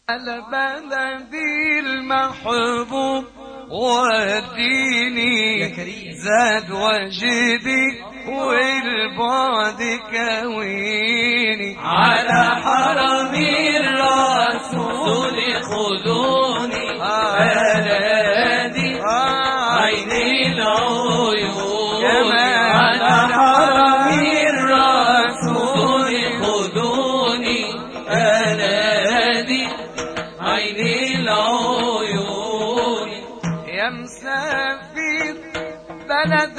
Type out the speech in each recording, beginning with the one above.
على بلدي المحبوب وديني زاد وجدي والبعد كويني على حرم الرسول خذوني بلدي عيني العيون على حرم الرسول خذوني بلدي عيني العيون يا مسافر بلد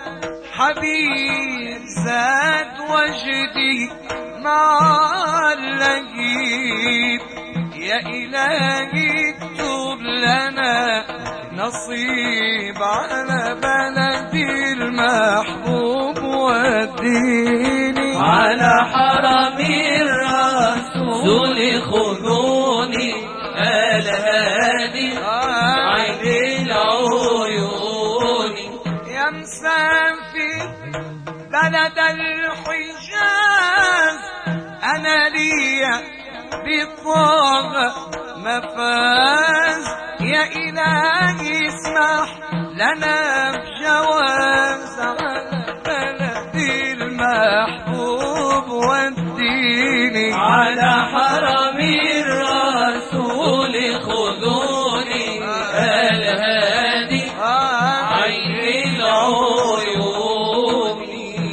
الحبيب زاد وجدي مع اللهيب يا إلهي اكتب لنا نصيب على بلدي المحبوب وديني على حرم الرسول خذوني الهادي عين العيون يا مسافر بلد الحجاز أنا ليا بطاغة مفاز يا إلهي اسمح لنا بجواز على بلدي المحبوب والديني على حرم الرسول خذوني الهادي عين العيون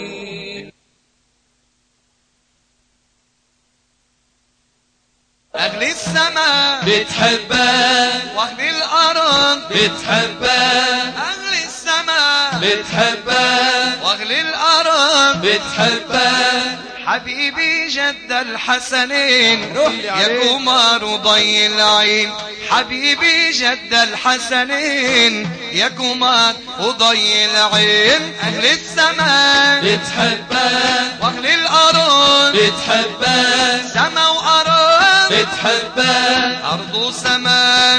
أهل السماء بتحبك وأهل الأرض بتحبك أهل السماء بتحبك وأهل الأرض بتحبك حبيبي جد الحسنين يا قمر ضي العين حبيبي جد الحسنين يا قمر وضي العين أهل السماء بتحبك وأهل الأرض بتحبك سما وأرض بتحبك أرض وسماء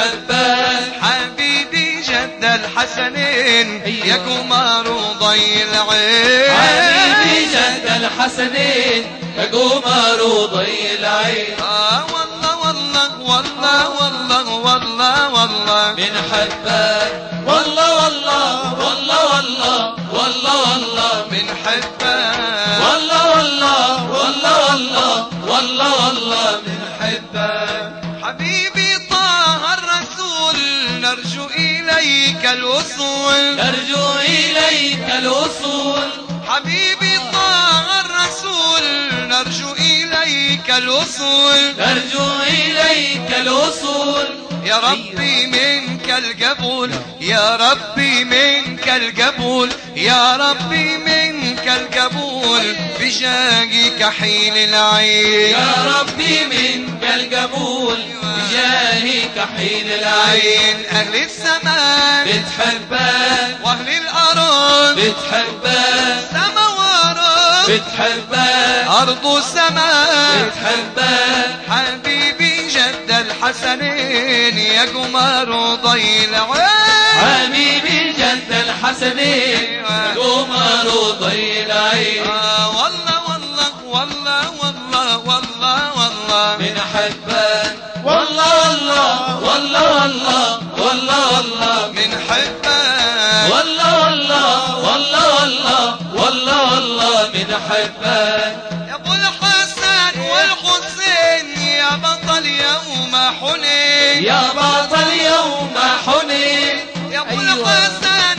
بتحبك حبيبي جد الحسنين يا قمر وضي العين حبيبي جد الحسنين يا قمر وضي العين والله والله والله والله والله والله من حبك والله والله والله والله والله والله من حبك والله والله والله والله والله والله من حبك حبيبي طه الرسول نرجو إليك الوصول نرجو إليك الوصول حبيبي طه الرسول نرجو إليك الوصول نرجو إليك الوصول يا ربي منك القبول يا ربي منك القبول يا ربي منك القبول بجاهك حين العين يا ربي منك القبول بجاهك حين العين أهل السماء بتحبك وأهل الأرض بتحبك سما وأرض بتحبك أرض وسماء بتحبك حبيبي جد الحسنين يا قمر وضي العين حبيبي جد الحسنين قمر وضي العين والله والله والله والله والله والله من حبك والله والله والله والله والله والله من حبك والله والله والله والله والله والله من حبك يا ابو الحسن والحسين يا بطل يوم حنين يا بطل يوم حنين يا ابو الحسن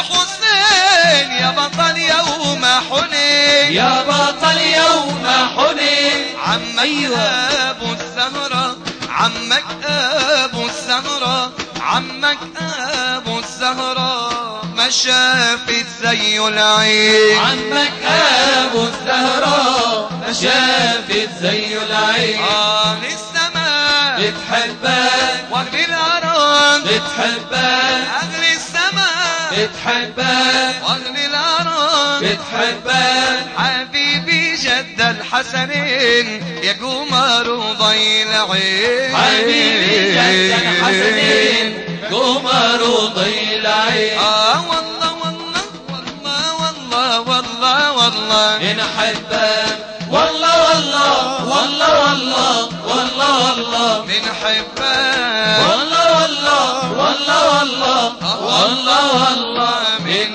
والحسين يا بطل يوم حنين يا بطل يوم حنين عمك ابو الزهرة عمك ابو الزهرة عمك ابو الزهرة ما شافت زي العين عمك ابو الزهراء ما شافت زي العين السماء بتحبك واهل الارض بتحبك اهل السماء بتحبك واهل الارض بتحبك حبيبي جد الحسنين يا قمر وضي العين حبيبي جد الحسنين قمر وضي العين والله والله والله والله والله والله من حبك والله والله والله والله والله والله من حبان والله والله والله والله والله والله من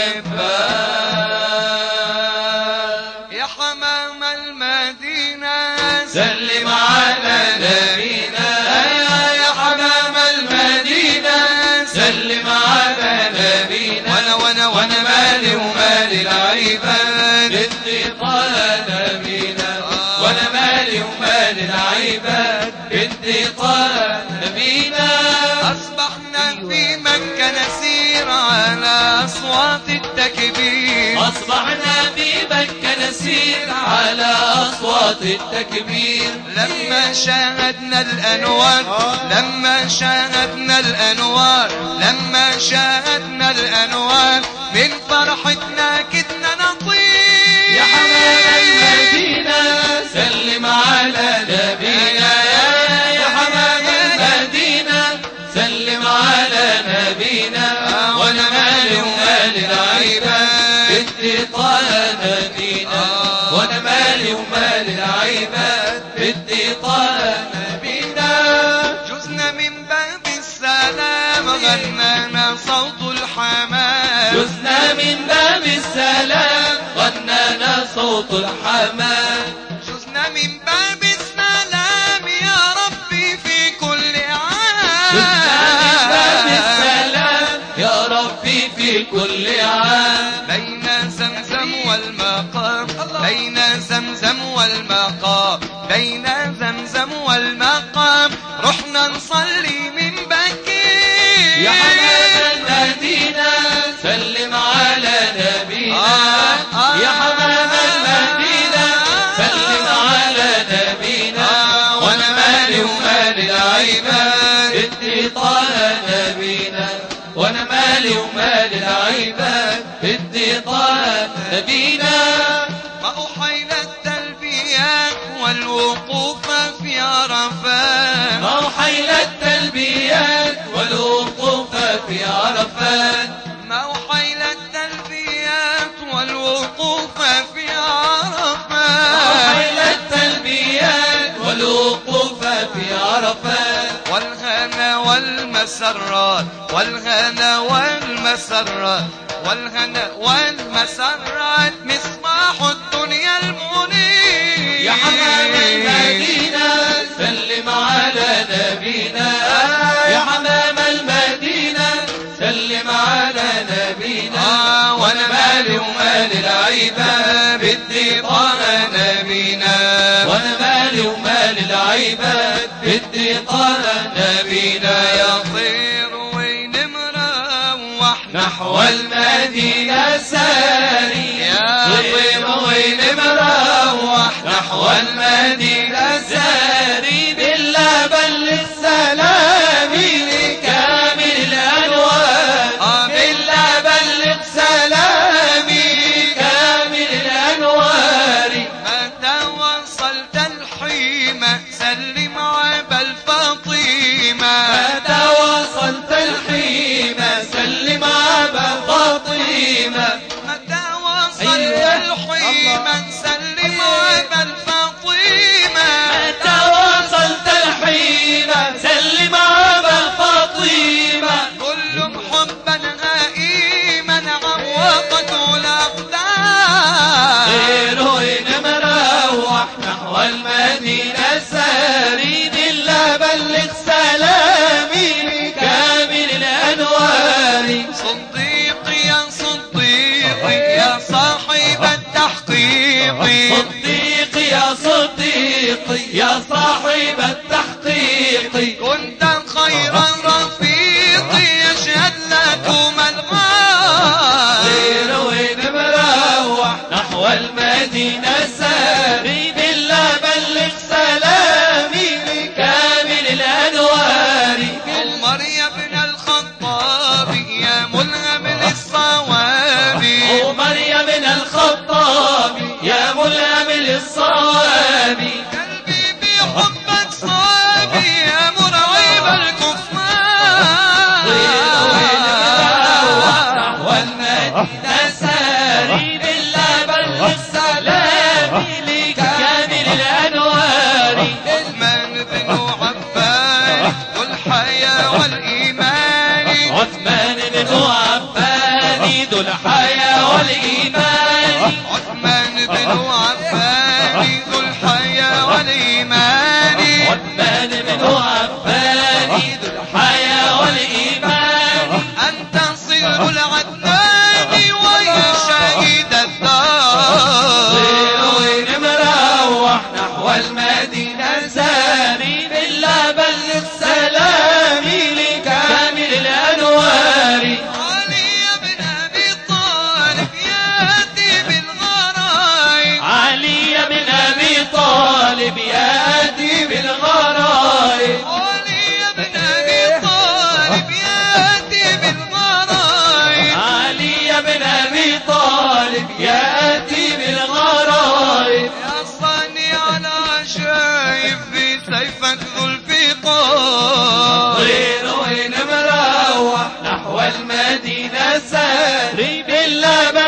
حبان يا حمام المدينة سلم على نبينا يا حمام المدينة سلم على نبينا وانا مالي ومالي العباد بدي طال نبينا وانا مالي ومالي العباد بدي طال نبينا أصبحنا في مكة نسير على أصوات التكبير أصبحنا في مكة نسير على أصوات التكبير لما شاهدنا الأنوار لما شاهدنا الأنوار لما شاهدنا الأنوار من فرحتنا كدنا نطير يا حمام المدينة سلم على نبينا يا حمام المدينة سلم على نبينا وانا مالي ومالي العباد بدي طال نبينا وانا مالي ومالي العباد بدي طال نبينا جزنا من باب السلام غنانا صوت الحمام جزنا من باب السلام غنانا صوت الحمام جزنا من باب السلام يا ربي في كل عام جزنا من باب السلام يا ربي في كل عام بين زمزم والمقام بين زمزم والمقام بين زمزم والمقام رحنا نصلي من بكير يا حمام المدينة سلم على نبينا يا حمام المدينة سلم على نبينا وانا مالي ومالي العباد بدي طال نبينا وانا مالي ومالي العباد بدي طال نبينا ما أحيل التلبيات والوقوف في عرفات موحيل التلبيات والوقوف في عرفات ما أحيل التلبيات والوقوف في عرفات موحيل التلبيات والوقوف في عرفات والهنا والمسرات والهنا والمسرات والهنا والمسرات مصباح الدنيا المنير يا حمام المدينة سلم على نبينا يا حمام المدينة سلم على نبينا وانا مالي ومالي العباد بدي طال نبينا وانا مالي ومالي العباد بدي طال نبينا يطير وين مروح نحو المدينة ساري يا طير وين مروح نحو المدينة ساري بالله بلغ سلامي لكامل الأنوار بالله بلغ سلامي لكامل الأنوار متى وصلت الحيمة سلم عبا الفاطمة متى وصلت الحيمة سلم عبا فاطمة متى وصلت الحيمة سلم عبا الفاطمة متى وصلت الحيمة سلم عبا فاطمة كلهم حبا هائما عوضته الأقدار غير وين مروح نحو المدينة ساري بالله بلغ سلامي لكامل الأنوار صديقي يا صديقي يا صاحب التحقيق صديقي يا صديقي يا صاحب التحقيق كنت خير رفيق يشهد لكم الغار غير وين مروح نحو المدينة ساري بالله بلغ سلامي لكامل الأنوار عمر يا ابن الخطاب يا ملهم للصواب عمر يا من الخطاب يا ملهم للصواب قلبي بحبك صار المدينة ساري بالله بلغ سلامي لكامل الأنوار. علي بن أبي طالب يأتي بالغرايب، علي بن أبي طالب يأتي بالغرايب. علي بن أبي طالب يأتي بالغرايب، علي بن أبي طالب يأتي بالغرايب. يا صانع العشايب في سيفك ذو الفقار، غير وين مروح نحو المدينة ساري بالله